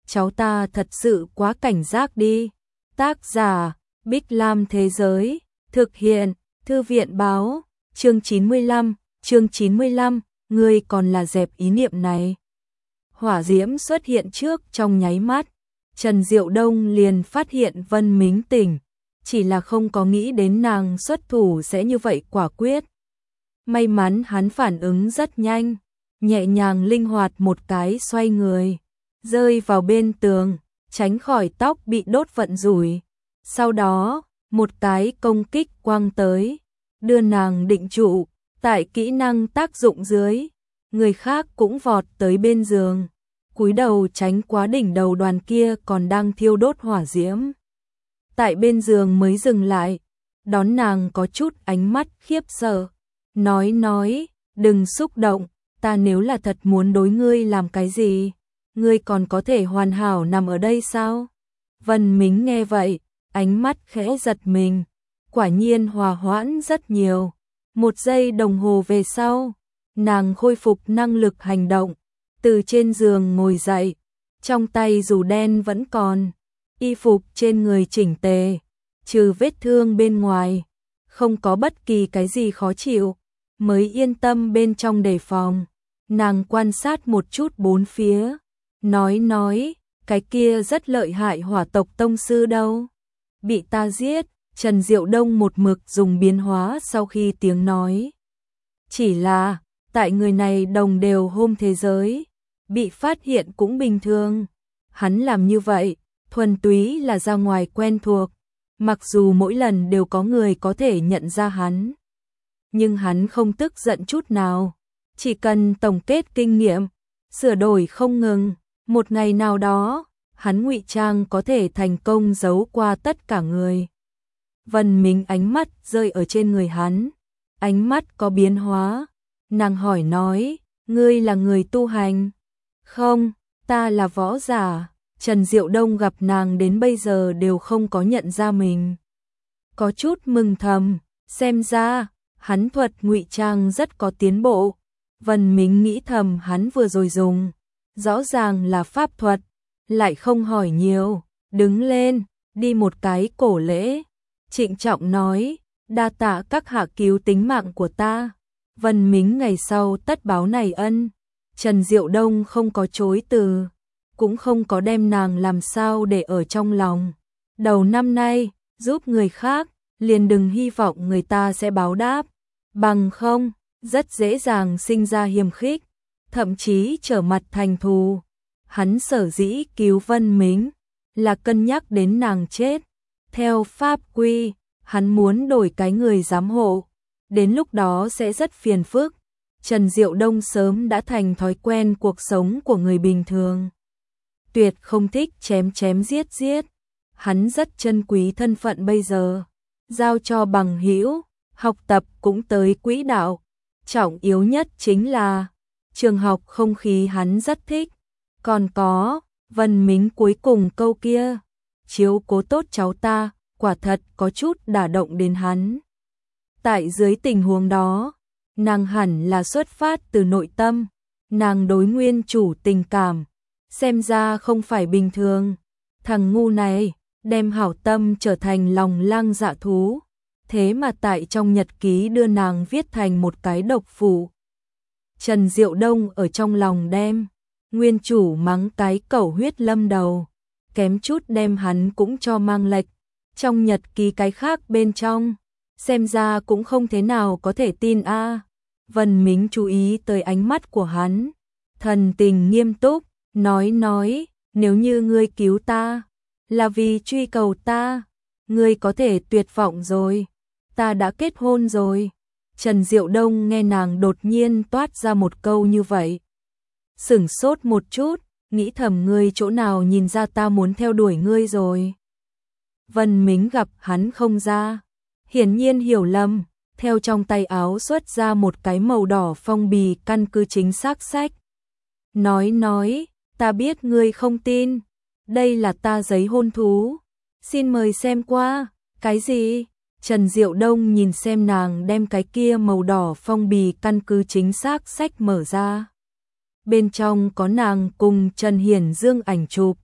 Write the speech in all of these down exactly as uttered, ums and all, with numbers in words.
cháu ta thật sự quá cảnh giác đi. Tác giả, Bích Lam Thế Giới, thực hiện, Thư viện Báo, chương chín mươi lăm, chương chín mươi lăm, ngươi còn là dẹp ý niệm này. Hỏa diễm xuất hiện trước trong nháy mắt, Trần Diệu Đông liền phát hiện Vân Mính tỉnh, chỉ là không có nghĩ đến nàng xuất thủ sẽ như vậy quả quyết. May mắn hắn phản ứng rất nhanh, nhẹ nhàng linh hoạt một cái xoay người, rơi vào bên tường, tránh khỏi tóc bị đốt vận rủi. Sau đó, một cái công kích quang tới, đưa nàng định trụ, tại kỹ năng tác dụng dưới, người khác cũng vọt tới bên giường, cúi đầu tránh quá đỉnh đầu đoàn kia còn đang thiêu đốt hỏa diễm. Tại bên giường mới dừng lại, đón nàng có chút ánh mắt khiếp sợ, nói nói, đừng xúc động, ta nếu là thật muốn đối ngươi làm cái gì, ngươi còn có thể hoàn hảo nằm ở đây sao? Vân Mính nghe vậy, ánh mắt khẽ giật mình, quả nhiên hòa hoãn rất nhiều. Một giây đồng hồ về sau, nàng khôi phục năng lực hành động, từ trên giường ngồi dậy, trong tay dù đen vẫn còn, y phục trên người chỉnh tề, trừ vết thương bên ngoài, không có bất kỳ cái gì khó chịu, mới yên tâm bên trong đề phòng. Nàng quan sát một chút bốn phía, nói nói, cái kia rất lợi hại hỏa tộc tông sư đâu, bị ta giết. Trần Diệu Đông một mực dùng biến hóa sau khi tiếng nói. Chỉ là, tại người này đồng đều hôm thế giới, bị phát hiện cũng bình thường. Hắn làm như vậy, thuần túy là ra ngoài quen thuộc, mặc dù mỗi lần đều có người có thể nhận ra hắn. Nhưng hắn không tức giận chút nào, chỉ cần tổng kết kinh nghiệm, sửa đổi không ngừng, một ngày nào đó, hắn ngụy trang có thể thành công giấu qua tất cả người. Vân Mính ánh mắt rơi ở trên người hắn, ánh mắt có biến hóa, nàng hỏi nói, ngươi là người tu hành? Không, ta là võ giả. Trần Diệu Đông gặp nàng đến bây giờ đều không có nhận ra mình, có chút mừng thầm, xem ra, hắn thuật ngụy trang rất có tiến bộ. Vân Mính nghĩ thầm hắn vừa rồi dùng, rõ ràng là pháp thuật, lại không hỏi nhiều, đứng lên, đi một cái cổ lễ. Trịnh trọng nói, đa tạ các hạ cứu tính mạng của ta. Vân Mính ngày sau tất báo này ân. Trần Diệu Đông không có chối từ, cũng không có đem nàng làm sao để ở trong lòng. Đầu năm nay, giúp người khác, liền đừng hy vọng người ta sẽ báo đáp. Bằng không, rất dễ dàng sinh ra hiềm khích, thậm chí trở mặt thành thù. Hắn sở dĩ cứu Vân Mính, là cân nhắc đến nàng chết. Theo pháp quy, hắn muốn đổi cái người giám hộ, đến lúc đó sẽ rất phiền phức. Trần Diệu Đông sớm đã thành thói quen cuộc sống của người bình thường, tuyệt không thích chém chém giết giết. Hắn rất trân quý thân phận bây giờ, giao cho bằng hữu, học tập cũng tới quỹ đạo. Trọng yếu nhất chính là trường học không khí hắn rất thích. Còn có, Vân Mính cuối cùng câu kia, chiếu cố tốt cháu ta, quả thật có chút đả động đến hắn. Tại dưới tình huống đó, nàng hẳn là xuất phát từ nội tâm, nàng đối nguyên chủ tình cảm, xem ra không phải bình thường. Thằng ngu này, đem hảo tâm trở thành lòng lang dạ thú, thế mà tại trong nhật ký đưa nàng viết thành một cái độc phủ. Trần Diệu Đông ở trong lòng đem, nguyên chủ mắng cái cẩu huyết lâm đầu, kém chút đem hắn cũng cho mang lệch. Trong nhật ký cái khác bên trong, xem ra cũng không thế nào có thể tin a. À. Vân Mính chú ý tới ánh mắt của hắn, thần tình nghiêm túc, nói nói, nếu như ngươi cứu ta, là vì truy cầu ta, ngươi có thể tuyệt vọng rồi, ta đã kết hôn rồi. Trần Diệu Đông nghe nàng đột nhiên toát ra một câu như vậy, sửng sốt một chút, nghĩ thầm ngươi chỗ nào nhìn ra ta muốn theo đuổi ngươi rồi. Vân Mính gặp hắn không ra, hiển nhiên hiểu lầm, theo trong tay áo xuất ra một cái màu đỏ phong bì căn cứ chính xác sách. Nói nói, ta biết ngươi không tin, đây là ta giấy hôn thú, xin mời xem qua. Cái gì? Trần Diệu Đông nhìn xem nàng đem cái kia màu đỏ phong bì căn cứ chính xác sách mở ra. Bên trong có nàng cùng Trần Hiển Dương ảnh chụp,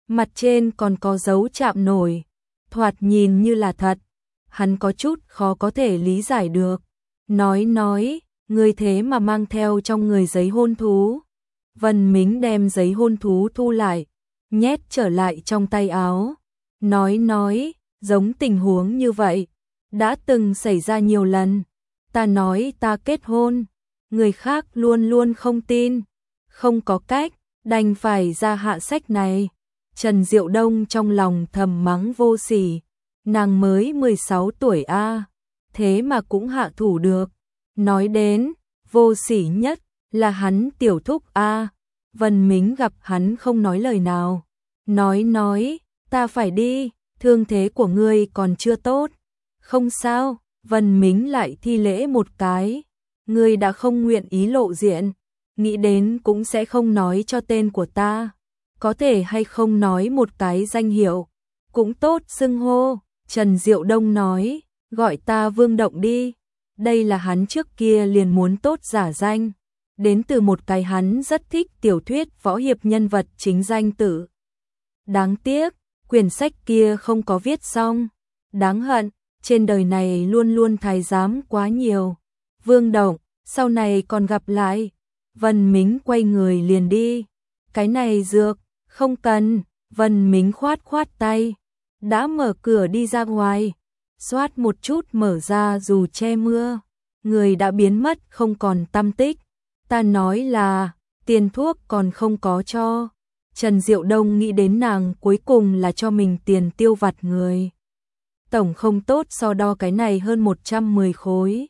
mặt trên còn có dấu chạm nổi, thoạt nhìn như là thật. Hắn có chút khó có thể lý giải được. Nói nói, ngươi thế mà mang theo trong người giấy hôn thú. Vân Mính đem giấy hôn thú thu lại, nhét trở lại trong tay áo. Nói nói, giống tình huống như vậy, đã từng xảy ra nhiều lần. Ta nói ta kết hôn, người khác luôn luôn không tin. Không có cách, đành phải ra hạ sách này. Trần Diệu Đông trong lòng thầm mắng Vô Sỉ. Nàng mới mười sáu tuổi a, à, thế mà cũng hạ thủ được. Nói đến, vô sỉ nhất là hắn tiểu thúc a. À. Vân Mính gặp hắn không nói lời nào. Nói nói, ta phải đi, thương thế của ngươi còn chưa tốt. Không sao, Vân Mính lại thi lễ một cái. Ngươi đã không nguyện ý lộ diện, nghĩ đến cũng sẽ không nói cho tên của ta. Có thể hay không nói một cái danh hiệu, cũng tốt xưng hô. Trần Diệu Đông nói, gọi ta Vương Động đi. Đây là hắn trước kia liền muốn tốt giả danh. Đến từ một cái hắn rất thích tiểu thuyết võ hiệp nhân vật chính danh tử. Đáng tiếc, quyển sách kia không có viết xong. Đáng hận, trên đời này luôn luôn thái giám quá nhiều. Vương Động, sau này còn gặp lại. Vân Mính quay người liền đi. Cái này dược, không cần. Vân Mính khoát khoát tay. Đã mở cửa đi ra ngoài, xoát một chút mở ra dù che mưa, người đã biến mất không còn tăm tích. Ta nói là, tiền thuốc còn không có cho. Trần Diệu Đông nghĩ đến nàng cuối cùng là cho mình tiền tiêu vặt người. Tổng không tốt so đo cái này hơn một trăm mười khối.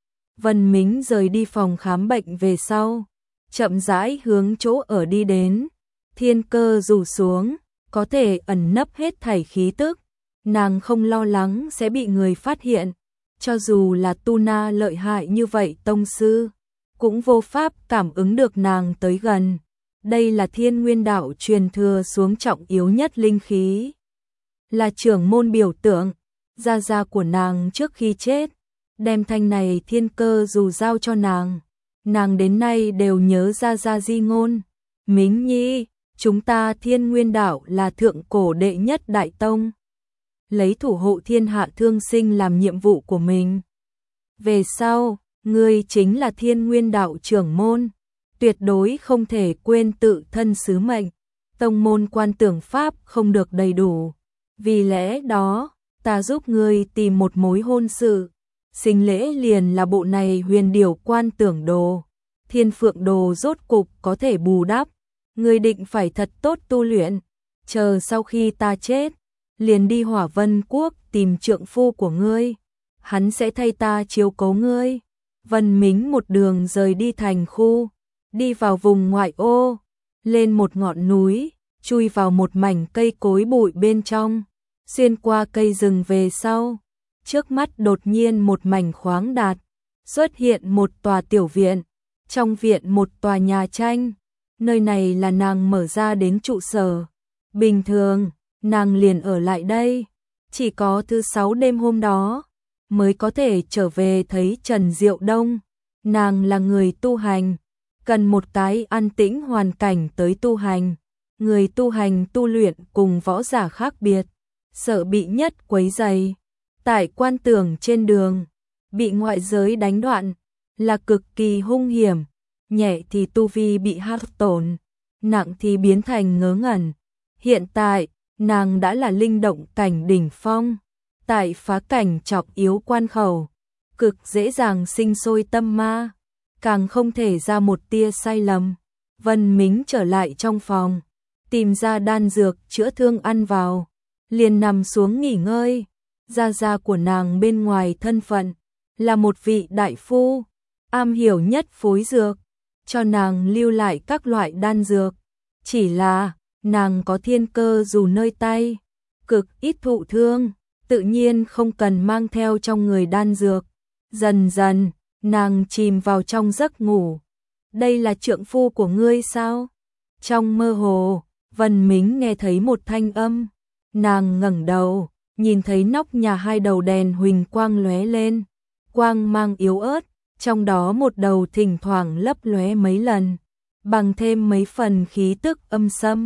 Vân Mính rời đi phòng khám bệnh về sau, chậm rãi hướng chỗ ở đi đến, thiên cơ rủ xuống. Có thể ẩn nấp hết thảy khí tức, nàng không lo lắng sẽ bị người phát hiện, cho dù là tu na lợi hại như vậy tông sư, cũng vô pháp cảm ứng được nàng tới gần. Đây là Thiên Nguyên đạo truyền thừa xuống trọng yếu nhất linh khí, là trưởng môn biểu tượng. Gia gia của nàng trước khi chết, đem thanh này thiên cơ dù giao cho nàng, nàng đến nay đều nhớ gia gia di ngôn. Mính nhi, chúng ta Thiên Nguyên đạo là thượng cổ đệ nhất đại tông, lấy thủ hộ thiên hạ thương sinh làm nhiệm vụ của mình. Về sau, ngươi chính là Thiên Nguyên đạo trưởng môn, tuyệt đối không thể quên tự thân sứ mệnh. Tông môn quan tưởng pháp không được đầy đủ, vì lẽ đó, ta giúp ngươi tìm một mối hôn sự. Sinh lễ liền là bộ này huyền điểu quan tưởng đồ, thiên phượng đồ rốt cục có thể bù đắp. Ngươi định phải thật tốt tu luyện, chờ sau khi ta chết, liền đi Hỏa Vân Quốc tìm trượng phu của ngươi, hắn sẽ thay ta chiếu cố ngươi. Vân Mính một đường rời đi thành khu, đi vào vùng ngoại ô, lên một ngọn núi, chui vào một mảnh cây cối bụi bên trong, xuyên qua cây rừng về sau, trước mắt đột nhiên một mảnh khoáng đạt, xuất hiện một tòa tiểu viện, trong viện một tòa nhà tranh. Nơi này là nàng mở ra đến trụ sở. Bình thường, nàng liền ở lại đây. Chỉ có thứ sáu đêm hôm đó, mới có thể trở về thấy Trần Diệu Đông. Nàng là người tu hành, cần một cái an tĩnh hoàn cảnh tới tu hành. Người tu hành tu luyện cùng võ giả khác biệt, sợ bị nhất quấy rầy. Tại quan tưởng trên đường, bị ngoại giới đánh đoạn, là cực kỳ hung hiểm. Nhẹ thì tu vi bị hao tổn, nặng thì biến thành ngớ ngẩn. Hiện tại, nàng đã là linh động cảnh đỉnh phong, tại phá cảnh chọc yếu quan khẩu, cực dễ dàng sinh sôi tâm ma, càng không thể ra một tia sai lầm. Vân Mính trở lại trong phòng, tìm ra đan dược chữa thương ăn vào, liền nằm xuống nghỉ ngơi. Gia gia của nàng bên ngoài thân phận là một vị đại phu, am hiểu nhất phối dược, cho nàng lưu lại các loại đan dược. Chỉ là, nàng có thiên cơ dù nơi tay, cực ít thụ thương, tự nhiên không cần mang theo trong người đan dược. Dần dần, nàng chìm vào trong giấc ngủ. Đây là trượng phu của ngươi sao? Trong mơ hồ, Vân Mính nghe thấy một thanh âm. Nàng ngẩng đầu, nhìn thấy nóc nhà hai đầu đèn huỳnh quang lóe lên, quang mang yếu ớt, trong đó một đầu thỉnh thoảng lấp lóe mấy lần, bằng thêm mấy phần khí tức âm sâm.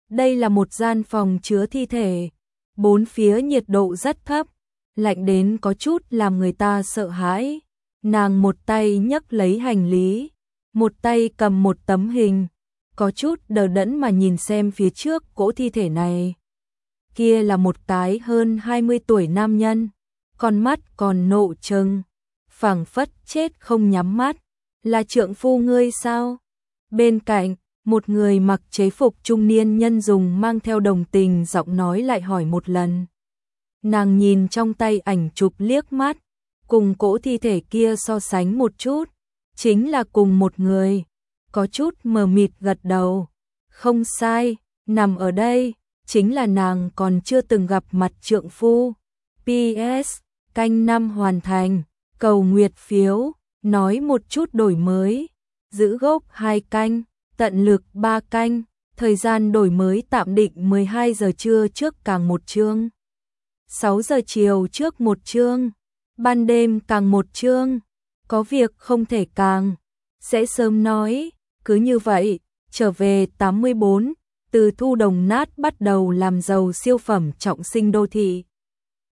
Đây là một gian phòng chứa thi thể, bốn phía nhiệt độ rất thấp, lạnh đến có chút làm người ta sợ hãi. Nàng một tay nhấc lấy hành lý, một tay cầm một tấm hình, có chút đờ đẫn mà nhìn xem phía trước cỗ thi thể này. Kia là một cái hơn hai mươi tuổi nam nhân, con mắt còn nộ trừng, phảng phất chết không nhắm mắt. Là trượng phu ngươi sao? Bên cạnh, một người mặc chế phục trung niên nhân dùng mang theo đồng tình giọng nói lại hỏi một lần. Nàng nhìn trong tay ảnh chụp liếc mắt, cùng cỗ thi thể kia so sánh một chút, chính là cùng một người, có chút mờ mịt gật đầu. Không sai, nằm ở đây, chính là nàng còn chưa từng gặp mặt trượng phu. pê ét, canh năm hoàn thành, cầu nguyệt phiếu, nói một chút đổi mới, giữ gốc hai canh, tận lực ba canh, thời gian đổi mới tạm định mười hai giờ trưa trước càng một chương, sáu giờ chiều trước một chương, ban đêm càng một chương, có việc không thể càng, sẽ sớm nói, cứ như vậy, trở về tám mươi bốn, từ thu đồng nát bắt đầu làm giàu siêu phẩm trọng sinh đô thị.